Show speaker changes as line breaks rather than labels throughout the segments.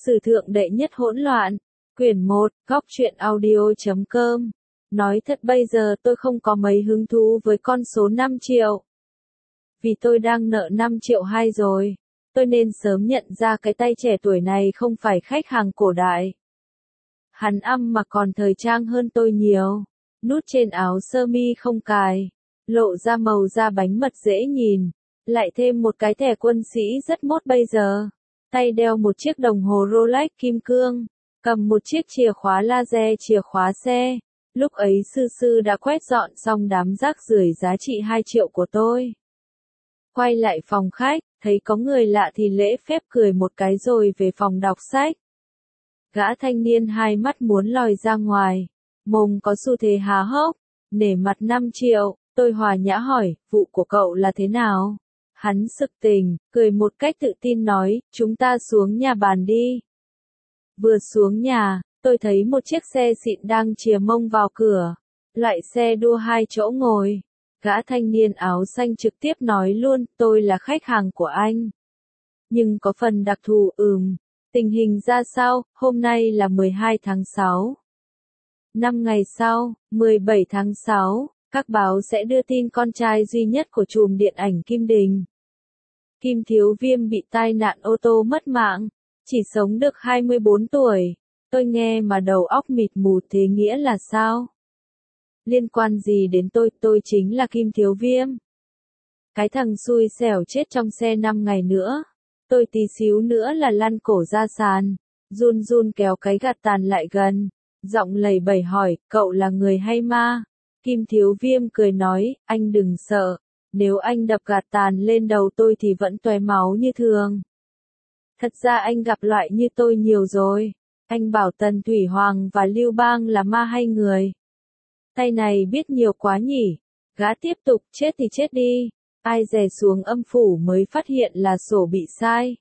Sử thượng đệ nhất hỗn loạn. Quyển 1, góc truyện audio.com. Nói thật bây giờ tôi không có mấy hứng thú với con số 5 triệu. Vì tôi đang nợ 5 triệu 2 rồi. Tôi nên sớm nhận ra cái tay trẻ tuổi này không phải khách hàng cổ đại. Hắn ăn mà còn thời trang hơn tôi nhiều. Nút trên áo sơ mi không cài. Lộ ra màu da bánh mật dễ nhìn. Lại thêm một cái thẻ quân sĩ rất mốt bây giờ. Tay đeo một chiếc đồng hồ Rolex kim cương. Cầm một chiếc chìa khóa laser chìa khóa xe. Lúc ấy sư sư đã quét dọn xong đám rác rưởi giá trị 2 triệu của tôi. Quay lại phòng khách, thấy có người lạ thì lễ phép cười một cái rồi về phòng đọc sách. Gã thanh niên hai mắt muốn lòi ra ngoài. Mồm có xu thế há hốc. Nể mặt 5 triệu, tôi hòa nhã hỏi, vụ của cậu là thế nào? Hắn sực tỉnh, cười một cách tự tin nói, chúng ta xuống nhà bàn đi. Vừa xuống nhà, tôi thấy một chiếc xe xịn đang chìa mông vào cửa. Loại xe đua 2 chỗ ngồi. Gã thanh niên áo xanh trực tiếp nói luôn, tôi là khách hàng của anh. Nhưng có phần đặc thù, Tình hình ra sao, hôm nay là 12 tháng 6. 5 ngày sau, 17 tháng 6, các báo sẽ đưa tin con trai duy nhất của trùm điện ảnh Kim Đình. Kim Thiếu Viêm bị tai nạn ô tô mất mạng, chỉ sống được 24 tuổi. Tôi nghe mà đầu óc mịt mù, thế nghĩa là sao? Liên quan gì đến tôi chính là Kim Thiếu Viêm. Cái thằng xui xẻo chết trong xe 5 ngày nữa. Tôi tí xíu nữa là lăn cổ ra sàn, run run kéo cái gạt tàn lại gần, giọng lầy bẩy hỏi, cậu là người hay ma? Kim Thiếu Viêm cười nói, anh đừng sợ, nếu anh đập gạt tàn lên đầu tôi thì vẫn tóe máu như thường. Thật ra anh gặp loại như tôi nhiều rồi. Anh bảo Tần Thủy Hoàng và Lưu Bang là ma hay người? Tay này biết nhiều quá nhỉ. Gã tiếp tục, chết thì chết đi. Ai dè xuống âm phủ mới phát hiện là sổ bị sai.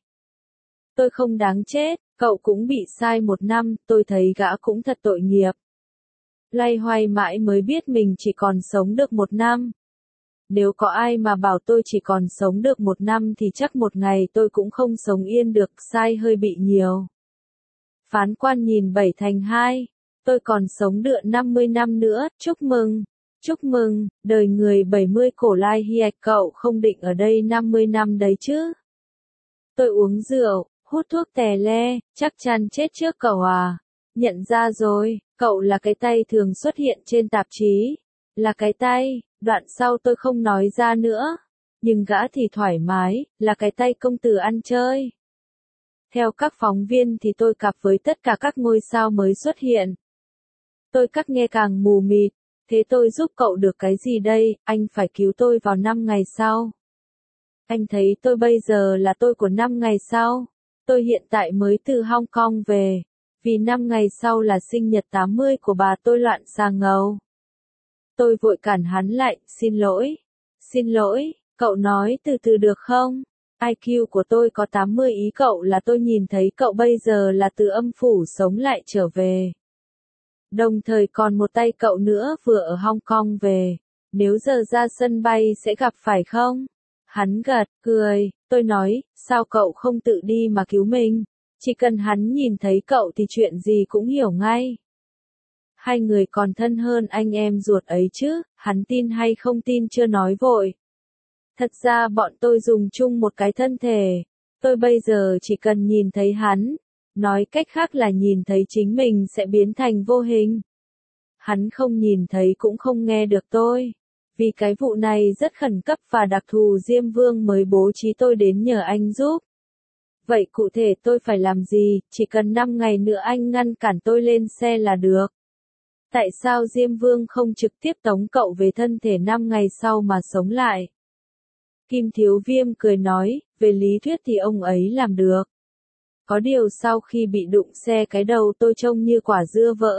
Tôi không đáng chết, cậu cũng bị sai 1 năm, tôi thấy gã cũng thật tội nghiệp. Loay hoay mãi mới biết mình chỉ còn sống được 1 năm. Nếu có ai mà bảo tôi chỉ còn sống được 1 năm thì chắc một ngày tôi cũng không sống yên được, sai hơi bị nhiều. Phán quan nhìn 7 thành 2, tôi còn sống được 50 năm nữa, chúc mừng. Chúc mừng, đời người 70 cổ lai hiệc, cậu không định ở đây 50 năm đấy chứ? Tôi uống rượu, hút thuốc tè le, chắc chắn chết trước cậu à? Nhận ra rồi, cậu là cái tay thường xuất hiện trên tạp chí. Là cái tay, đoạn sau tôi không nói ra nữa. Nhưng gã thì thoải mái, là cái tay công tử ăn chơi. Theo các phóng viên thì tôi cặp với tất cả các ngôi sao mới xuất hiện. Tôi cắt nghe càng mù mịt. Thế tôi giúp cậu được cái gì đây, anh phải cứu tôi vào 5 ngày sau. Anh thấy tôi bây giờ là tôi của 5 ngày sau. Tôi hiện tại mới từ Hong Kong về. Vì 5 ngày sau là sinh nhật 80 của bà tôi loạn xà ngầu. Tôi vội cản hắn lại, xin lỗi, cậu nói từ từ được không? IQ của tôi có 80, ý cậu là tôi nhìn thấy cậu bây giờ là từ âm phủ sống lại trở về. Đồng thời còn một tay cậu nữa vừa ở Hong Kong về, nếu giờ ra sân bay sẽ gặp phải không? Hắn gật, cười, tôi nói, sao cậu không tự đi mà cứu mình? Chỉ cần hắn nhìn thấy cậu thì chuyện gì cũng hiểu ngay. Hai người còn thân hơn anh em ruột ấy chứ, hắn tin hay không tin chưa nói vội. Thật ra bọn tôi dùng chung một cái thân thể, tôi bây giờ chỉ cần nhìn thấy hắn. Nói cách khác là nhìn thấy chính mình sẽ biến thành vô hình. Hắn không nhìn thấy cũng không nghe được tôi. Vì cái vụ này rất khẩn cấp và đặc thù, Diêm Vương mới bố trí tôi đến nhờ anh giúp. Vậy cụ thể tôi phải làm gì, chỉ cần 5 ngày nữa anh ngăn cản tôi lên xe là được. Tại sao Diêm Vương không trực tiếp tống cậu về thân thể 5 ngày sau mà sống lại? Kim Thiếu Viêm cười nói, về lý thuyết thì ông ấy làm được. Có điều sau khi bị đụng xe cái đầu tôi trông như quả dưa vỡ.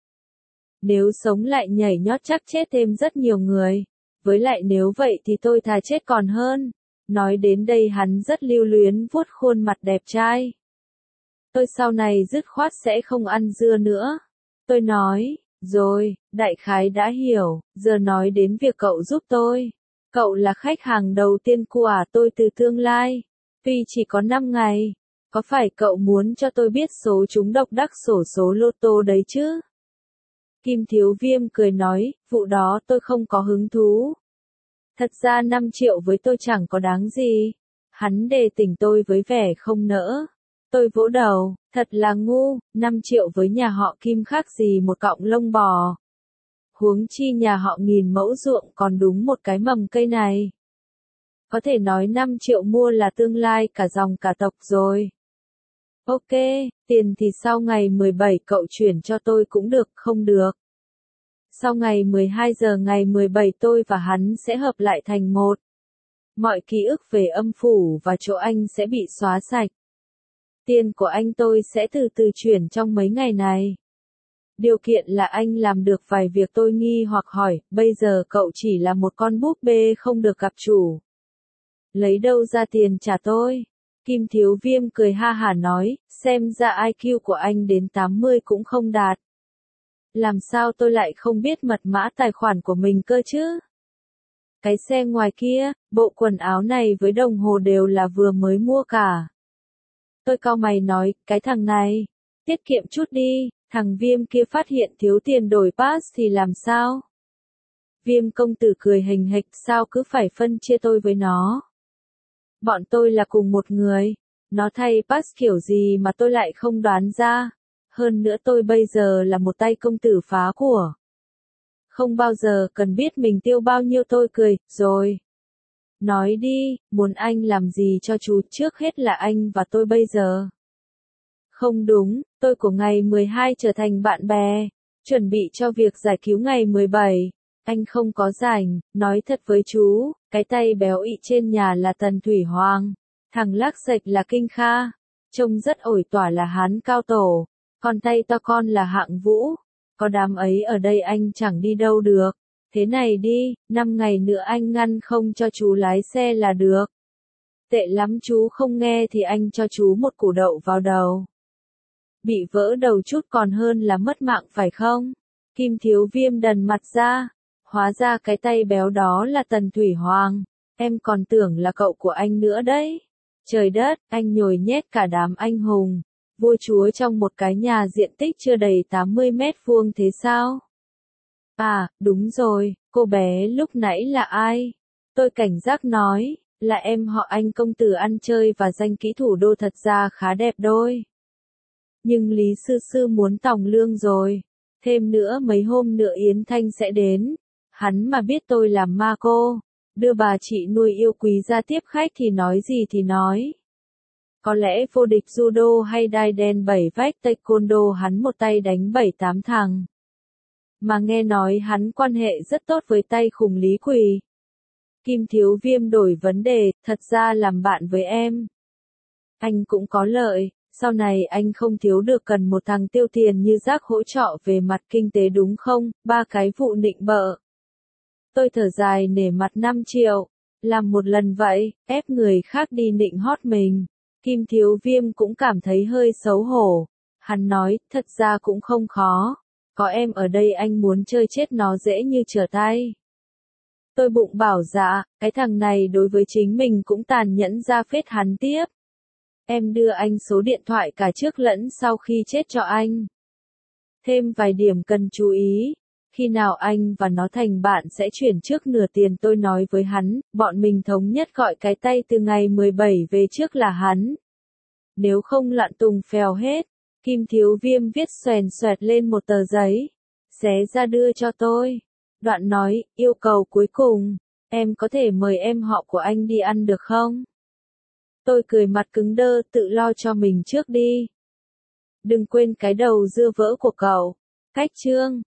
Nếu sống lại nhảy nhót chắc chết thêm rất nhiều người. Với lại nếu vậy thì tôi thà chết còn hơn. Nói đến đây hắn rất lưu luyến vuốt khuôn mặt đẹp trai. Tôi sau này dứt khoát sẽ không ăn dưa nữa. Tôi nói, rồi, đại khái đã hiểu, giờ nói đến việc cậu giúp tôi. Cậu là khách hàng đầu tiên của tôi từ tương lai. Tuy chỉ có 5 ngày. Có phải cậu muốn cho tôi biết số trúng độc đắc xổ số lô tô đấy chứ? Kim Thiếu Viêm cười nói, vụ đó tôi không có hứng thú. Thật ra 5 triệu với tôi chẳng có đáng gì. Hắn đề tỉnh tôi với vẻ không nỡ. Tôi vỗ đầu, thật là ngu, 5 triệu với nhà họ Kim khác gì một cọng lông bò. Huống chi nhà họ nghìn mẫu ruộng còn đúng một cái mầm cây này. Có thể nói 5 triệu mua là tương lai cả dòng cả tộc rồi. Ok, tiền thì sau ngày 17 cậu chuyển cho tôi cũng được, không được. Sau ngày 12 giờ ngày 17 tôi và hắn sẽ hợp lại thành một. Mọi ký ức về âm phủ và chỗ anh sẽ bị xóa sạch. Tiền của anh tôi sẽ từ từ chuyển trong mấy ngày này. Điều kiện là anh làm được vài việc tôi nghi hoặc hỏi, bây giờ cậu chỉ là một con búp bê không được gặp chủ. Lấy đâu ra tiền trả tôi? Kim Thiếu Viêm cười ha hả nói, xem ra IQ của anh đến 80 cũng không đạt. Làm sao tôi lại không biết mật mã tài khoản của mình cơ chứ? Cái xe ngoài kia, bộ quần áo này với đồng hồ đều là vừa mới mua cả. Tôi cau mày nói, cái thằng này, tiết kiệm chút đi, thằng Viêm kia phát hiện thiếu tiền đổi pass thì làm sao? Viêm công tử cười hình hịch, sao cứ phải phân chia tôi với nó? Bọn tôi là cùng một người, nó thay pass kiểu gì mà tôi lại không đoán ra. Hơn nữa tôi bây giờ là một tay công tử phá của. Không bao giờ cần biết mình tiêu bao nhiêu, tôi cười, rồi. Nói đi, muốn anh làm gì cho chú, trước hết là anh và tôi bây giờ. Không đúng, tôi của ngày 12 trở thành bạn bè, chuẩn bị cho việc giải cứu ngày 17. Anh không có rảnh, nói thật với chú, cái tay béo ị trên nhà là Tần Thủy Hoàng, thằng lác sạch là Kinh Kha, trông rất ổi tỏa là Hán Cao Tổ, còn tay to con là Hạng Vũ. Có đám ấy ở đây anh chẳng đi đâu được. Thế này đi, 5 ngày nữa anh ngăn không cho chú lái xe là được. Tệ lắm chú không nghe thì anh cho chú một củ đậu vào đầu. Bị vỡ đầu chút còn hơn là mất mạng phải không? Kim Thiếu Viêm đần mặt ra. Hóa ra cái tay béo đó là Tần Thủy Hoàng. Em còn tưởng là cậu của anh nữa đấy. Trời đất, anh nhồi nhét cả đám anh hùng. Vua chúa trong một cái nhà diện tích chưa đầy 80 mét vuông thế sao? À, đúng rồi, cô bé lúc nãy là ai? Tôi cảnh giác nói, là em họ Anh công tử ăn chơi và danh kỹ thủ đô, thật ra khá đẹp đôi. Nhưng Lý Sư Sư muốn tòng lương rồi. Thêm nữa mấy hôm nữa Yến Thanh sẽ đến. Hắn mà biết tôi làm ma cô, đưa bà chị nuôi yêu quý ra tiếp khách thì nói gì thì nói. Có lẽ vô địch judo hay đai đen 7 vách taekwondo hắn một tay đánh 7-8 thằng. Mà nghe nói hắn quan hệ rất tốt với tay khủng Lý Quỳ. Kim Thiếu Viêm đổi vấn đề, thật ra làm bạn với em. Anh cũng có lợi, sau này anh không thiếu được cần một thằng tiêu tiền như Giác hỗ trợ về mặt kinh tế đúng không, 3 cái vụ nịnh bợ. Tôi thở dài nể mặt 5 triệu, làm một lần vậy, ép người khác đi nịnh hót mình. Kim Thiếu Viêm cũng cảm thấy hơi xấu hổ. Hắn nói, thật ra cũng không khó. Có em ở đây anh muốn chơi chết nó dễ như trở tay. Tôi bụng bảo dạ, cái thằng này đối với chính mình cũng tàn nhẫn ra phết. Hắn tiếp. Em đưa anh số điện thoại cả trước lẫn sau khi chết cho anh. Thêm vài điểm cần chú ý. Khi nào anh và nó thành bạn sẽ chuyển trước nửa tiền, tôi nói với hắn, bọn mình thống nhất gọi cái tay từ ngày 17 về trước là hắn. Nếu không lặn tùng phèo hết. Kim Thiếu Viêm viết xoèn xoẹt lên một tờ giấy. Xé ra đưa cho tôi. Đoạn nói, yêu cầu cuối cùng. Em có thể mời em họ của anh đi ăn được không? Tôi cười mặt cứng đơ, tự lo cho mình trước đi. Đừng quên cái đầu dưa vỡ của cậu. Cách chương.